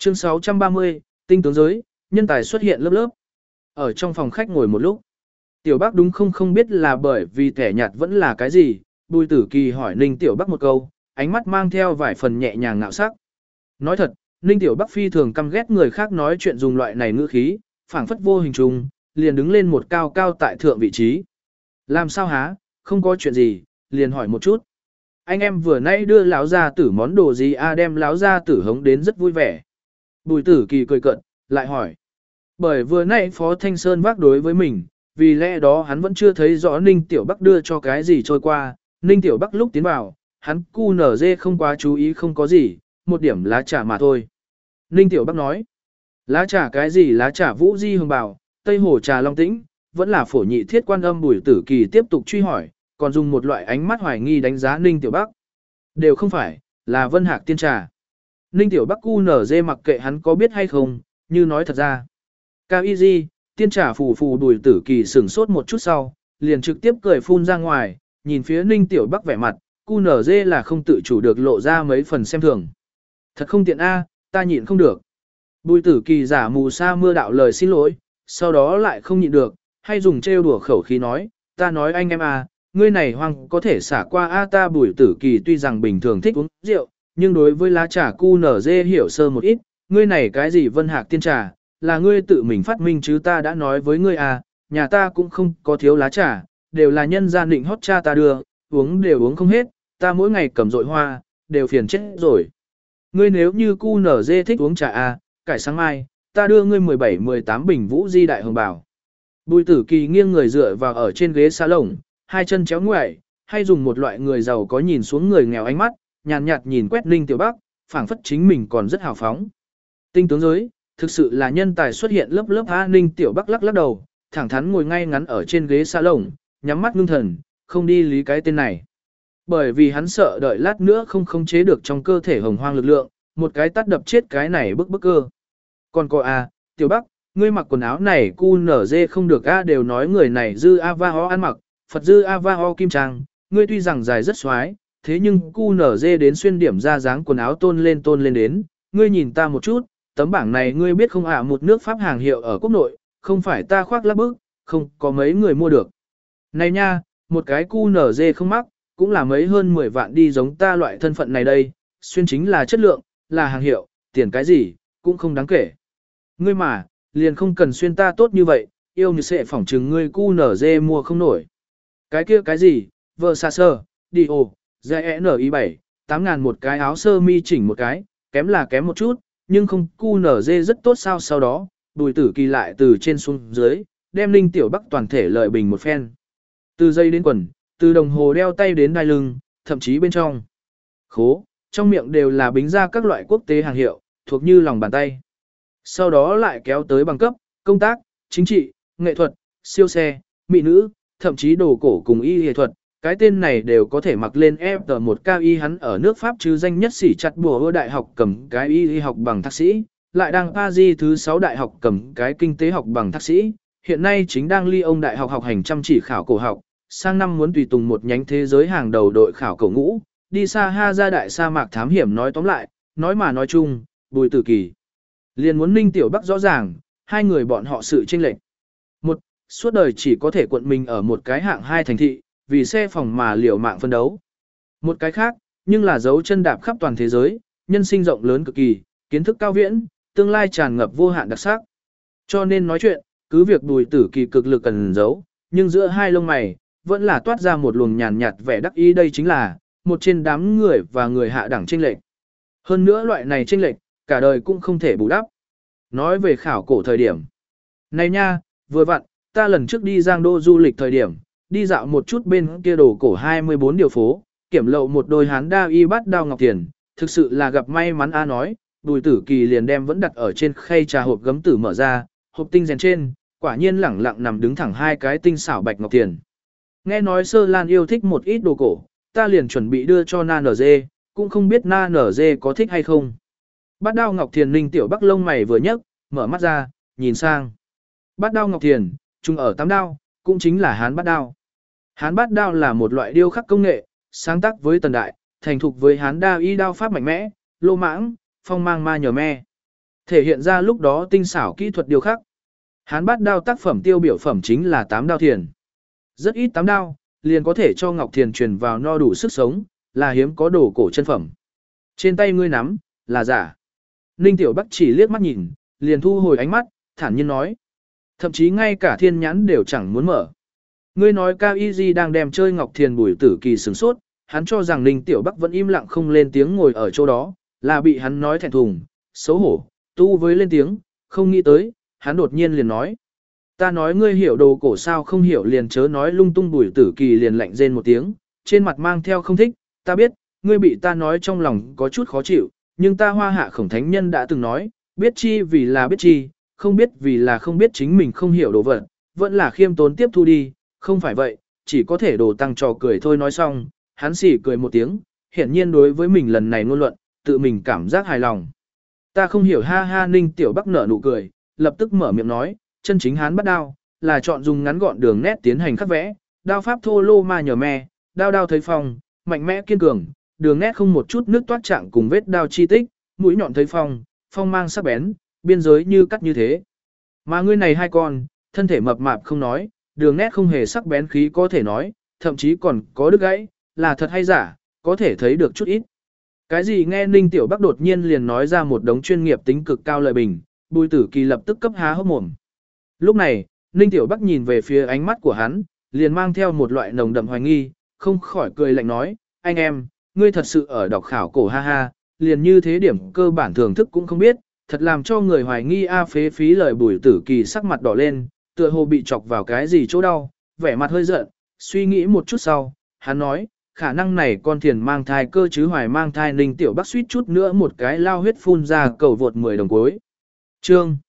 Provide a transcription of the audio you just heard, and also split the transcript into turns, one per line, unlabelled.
Chương 630, tinh tướng giới, nhân tài xuất hiện lớp lớp. Ở trong phòng khách ngồi một lúc. Tiểu Bắc đúng không biết là bởi vì thẻ nhạt vẫn là cái gì, Bùi Tử Kỳ hỏi Ninh Tiểu Bắc một câu, ánh mắt mang theo vài phần nhẹ nhàng ngạo sắc. Nói thật, Ninh Tiểu Bắc phi thường căm ghét người khác nói chuyện dùng loại này ngữ khí, phảng phất vô hình trùng, liền đứng lên một cao cao tại thượng vị trí. Làm sao há, không có chuyện gì, liền hỏi một chút. Anh em vừa nãy đưa lão gia tử món đồ gì đem lão gia tử hống đến rất vui vẻ. Bùi Tử Kỳ cười cợt, lại hỏi. Bởi vừa nãy Phó Thanh Sơn vác đối với mình, vì lẽ đó hắn vẫn chưa thấy rõ Ninh Tiểu Bắc đưa cho cái gì trôi qua. Ninh Tiểu Bắc lúc tiến vào, hắn cu nở dê không quá chú ý không có gì, một điểm lá trà mà thôi. Ninh Tiểu Bắc nói, lá trà cái gì lá trà Vũ Di Hương Bảo, Tây Hồ trà Long Tĩnh, vẫn là phổ nhị thiết quan âm. Bùi Tử Kỳ tiếp tục truy hỏi, còn dùng một loại ánh mắt hoài nghi đánh giá Ninh Tiểu Bắc. Đều không phải, là Vân Hạc tiên trà. Ninh Tiểu Bắc cu nở dê mặc kệ hắn có biết hay không, như nói thật ra. Cao y di, tiên trà phù phù. Bùi Tử Kỳ sửng sốt một chút sau, liền trực tiếp cười phun ra ngoài, nhìn phía Ninh Tiểu Bắc vẻ mặt, cu nở dê là không tự chủ được lộ ra mấy phần xem thường. Thật không tiện ta nhịn không được. Bùi Tử Kỳ giả mù sa mưa đạo lời xin lỗi, sau đó lại không nhịn được, hay dùng trêu đùa khẩu khí nói, ta nói anh em ngươi này hoang có thể xả qua ta. Bùi Tử Kỳ tuy rằng bình thường thích uống rượu, nhưng đối với lá trà cu nở dê hiểu sơ một ít, ngươi này cái gì Vân Hạc tiên trà, là ngươi tự mình phát minh chứ ta đã nói với ngươi nhà ta cũng không có thiếu lá trà, đều là nhân gia định hót cha ta đưa, uống đều uống không hết, ta mỗi ngày cầm dội hoa, đều phiền chết rồi. Ngươi nếu như cu nở dê thích uống trà cải sáng mai, ta đưa ngươi 17-18 bình Vũ Di Đại Hồng Bảo. Bùi Tử Kỳ nghiêng người dựa vào ở trên ghế salon, hai chân chéo ngoại, hay dùng một loại người giàu có nhìn xuống người nghèo ánh mắt, nhàn nhạt nhìn quét Ninh Tiểu Bắc, phảng phất chính mình còn rất hào phóng. Tinh tướng giới, thực sự là nhân tài xuất hiện lớp lớp. Ninh Tiểu Bắc lắc lắc đầu, thẳng thắn ngồi ngay ngắn ở trên ghế salon, nhắm mắt ngưng thần, không đi lý cái tên này. Bởi vì hắn sợ đợi lát nữa không khống chế được trong cơ thể hồng hoang lực lượng, một cái tát đập chết cái này bức cơ. Còn có Tiểu Bắc, ngươi mặc quần áo này cu nở dê không được đều nói người này dư va ho ăn mặc, Phật dư va ho kim trang, ngươi tuy rằng dài rất xoái, thế nhưng cu nở dê đến xuyên điểm ra dáng quần áo tôn lên đến, ngươi nhìn ta một chút, tấm bảng này ngươi biết không một nước Pháp hàng hiệu ở quốc nội, không phải ta khoác lác bức, không có mấy người mua được. Này nha, một cái cu nở dê không mắc, cũng là mấy hơn 10 vạn đi giống ta loại thân phận này đây, xuyên chính là chất lượng, là hàng hiệu, tiền cái gì, cũng không đáng kể. Ngươi mà, liền không cần xuyên ta tốt như vậy, yêu như sẽ phỏng chừng ngươi cu nở dê mua không nổi. Cái kia cái gì, vợ xa sơ, đi GNI7, 8.000 một cái áo sơ mi chỉnh một cái, kém là kém một chút, nhưng không cu nở dê rất tốt sao. Sau đó, Bùi Tử Kỳ lại từ trên xuống dưới, đem Ninh Tiểu Bắc toàn thể lợi bình một phen. Từ dây đến quần, từ đồng hồ đeo tay đến đai lưng, thậm chí bên trong. Khố, trong miệng đều là bính ra các loại quốc tế hàng hiệu, thuộc như lòng bàn tay. Sau đó lại kéo tới bằng cấp, công tác, chính trị, nghệ thuật, siêu xe, mỹ nữ, thậm chí đồ cổ cùng y y thuật. Cái tên này đều có thể mặc lên FT1KY. Hắn ở nước Pháp chứ danh nhất sĩ chặt bùa đại học cầm cái y học bằng thạc sĩ, lại đang Paris thứ 6 đại học cầm cái kinh tế học bằng thạc sĩ, hiện nay chính đang Lyon đại học học hành chăm chỉ khảo cổ học, sang năm muốn tùy tùng một nhánh thế giới hàng đầu đội khảo cổ ngũ, đi xa ha ra đại sa mạc thám hiểm. Nói tóm lại, nói mà nói chung, Bùi Tử Kỳ liền muốn Ninh Tiểu Bắc rõ ràng, hai người bọn họ sự chênh lệch. Một, suốt đời chỉ có thể cuộn mình ở một cái hạng hai thành thị, vì xe phòng mà liều mạng phân đấu. Một cái khác, nhưng là dấu chân đạp khắp toàn thế giới, nhân sinh rộng lớn cực kỳ, kiến thức cao viễn, tương lai tràn ngập vô hạn đặc sắc. Cho nên nói chuyện, cứ việc Bùi Tử Kỳ cực lực cần giấu, nhưng giữa hai lông mày, vẫn là toát ra một luồng nhàn nhạt vẻ đắc ý. Đây chính là một trên đám người và người hạ đẳng chênh lệch. Hơn nữa loại này chênh lệch, cả đời cũng không thể bù đắp. Nói về khảo cổ thời điểm. Này nha, vừa vặn, ta lần trước đi Giang Đô du lịch thời điểm, đi dạo một chút bên kia đồ cổ 24 điều phố, kiểm lậu một đôi hán đa y bát đao ngọc tiền, thực sự là gặp may mắn nói. Bùi Tử Kỳ liền đem vẫn đặt ở trên khay trà hộp gấm tử mở ra, hộp tinh rèn trên, quả nhiên lẳng lặng nằm đứng thẳng hai cái tinh xảo bạch ngọc tiền. Nghe nói Sơ Lan yêu thích một ít đồ cổ, ta liền chuẩn bị đưa cho Na NG, cũng không biết Na NG có thích hay không. Bát đao ngọc thiền. Ninh Tiểu Bắc lông mày vừa nhấc, mở mắt ra, nhìn sang. Bát đao ngọc thiền, chung ở 8 đao, cũng chính là hán bát đao. Hán bát đao là một loại điêu khắc công nghệ, sáng tác với tần đại, thành thục với hán đa y đao pháp mạnh mẽ, lô mãng, phong mang ma nhờ me. Thể hiện ra lúc đó tinh xảo kỹ thuật điều khắc. Hán bát đao tác phẩm tiêu biểu phẩm chính là 8 đao thiền. Rất ít 8 đao, liền có thể cho Ngọc Thiền truyền vào no đủ sức sống, là hiếm có đồ cổ chân phẩm. Trên tay ngươi nắm, là giả. Ninh Tiểu Bắc chỉ liếc mắt nhìn, liền thu hồi ánh mắt, thản nhiên nói. Thậm chí ngay cả thiên nhãn đều chẳng muốn mở. Ngươi nói Cao Y Di đang đem chơi Ngọc Thiền Bùi Tử Kỳ sửng sốt, hắn cho rằng Ninh Tiểu Bắc vẫn im lặng không lên tiếng ngồi ở chỗ đó, là bị hắn nói thẹn thùng, xấu hổ, tu với lên tiếng, không nghĩ tới, hắn đột nhiên liền nói. Ta nói ngươi hiểu đồ cổ sao không hiểu liền chớ nói lung tung. Bùi Tử Kỳ liền lạnh rên một tiếng, trên mặt mang theo không thích, ta biết, ngươi bị ta nói trong lòng có chút khó chịu, nhưng ta Hoa Hạ Khổng Thánh Nhân đã từng nói, biết chi vì là biết chi, không biết vì là không biết, chính mình không hiểu đồ vật, vẫn là khiêm tốn tiếp thu đi, không phải vậy, chỉ có thể đồ tăng trò cười thôi. Nói xong, hắn xỉ cười một tiếng, hiển nhiên đối với mình lần này ngôn luận, tự mình cảm giác hài lòng. Ta không hiểu, ha ha. Ninh Tiểu Bắc nở nụ cười, lập tức mở miệng nói, chân chính Hán bắt đao, là chọn dùng ngắn gọn đường nét tiến hành khắc vẽ, đao pháp thô lô ma nhờ me, đao đao thấy phong, mạnh mẽ kiên cường, đường nét không một chút nước toát trạng cùng vết đao chi tích, mũi nhọn thấy phong, phong mang sắc bén, biên giới như cắt như thế. Mà ngươi này hai con, thân thể mập mạp không nói, đường nét không hề sắc bén khí có thể nói, thậm chí còn có đứt gãy, là thật hay giả, có thể thấy được chút ít. Cái gì? Nghe Ninh Tiểu Bắc đột nhiên liền nói ra một đống chuyên nghiệp tính cực cao lời bình, Bùi Tử Kỳ lập tức cấp há hốc mồm. Lúc này, Ninh Tiểu Bắc nhìn về phía ánh mắt của hắn, liền mang theo một loại nồng đậm hoài nghi, không khỏi cười lạnh nói, anh em, ngươi thật sự ở đọc khảo cổ, ha ha, liền như thế điểm cơ bản thưởng thức cũng không biết, thật làm cho người hoài nghi a. Phế phí lời. Bùi Tử Kỳ sắc mặt đỏ lên, tựa hồ bị chọc vào cái gì chỗ đau, vẻ mặt hơi giận, suy nghĩ một chút sau, hắn nói, khả năng này con thiền mang thai cơ chứ. Hoài mang thai. Ninh Tiểu Bắc suýt chút nữa một cái lao huyết phun ra, cầu vượt 10 đồng cuối. Chương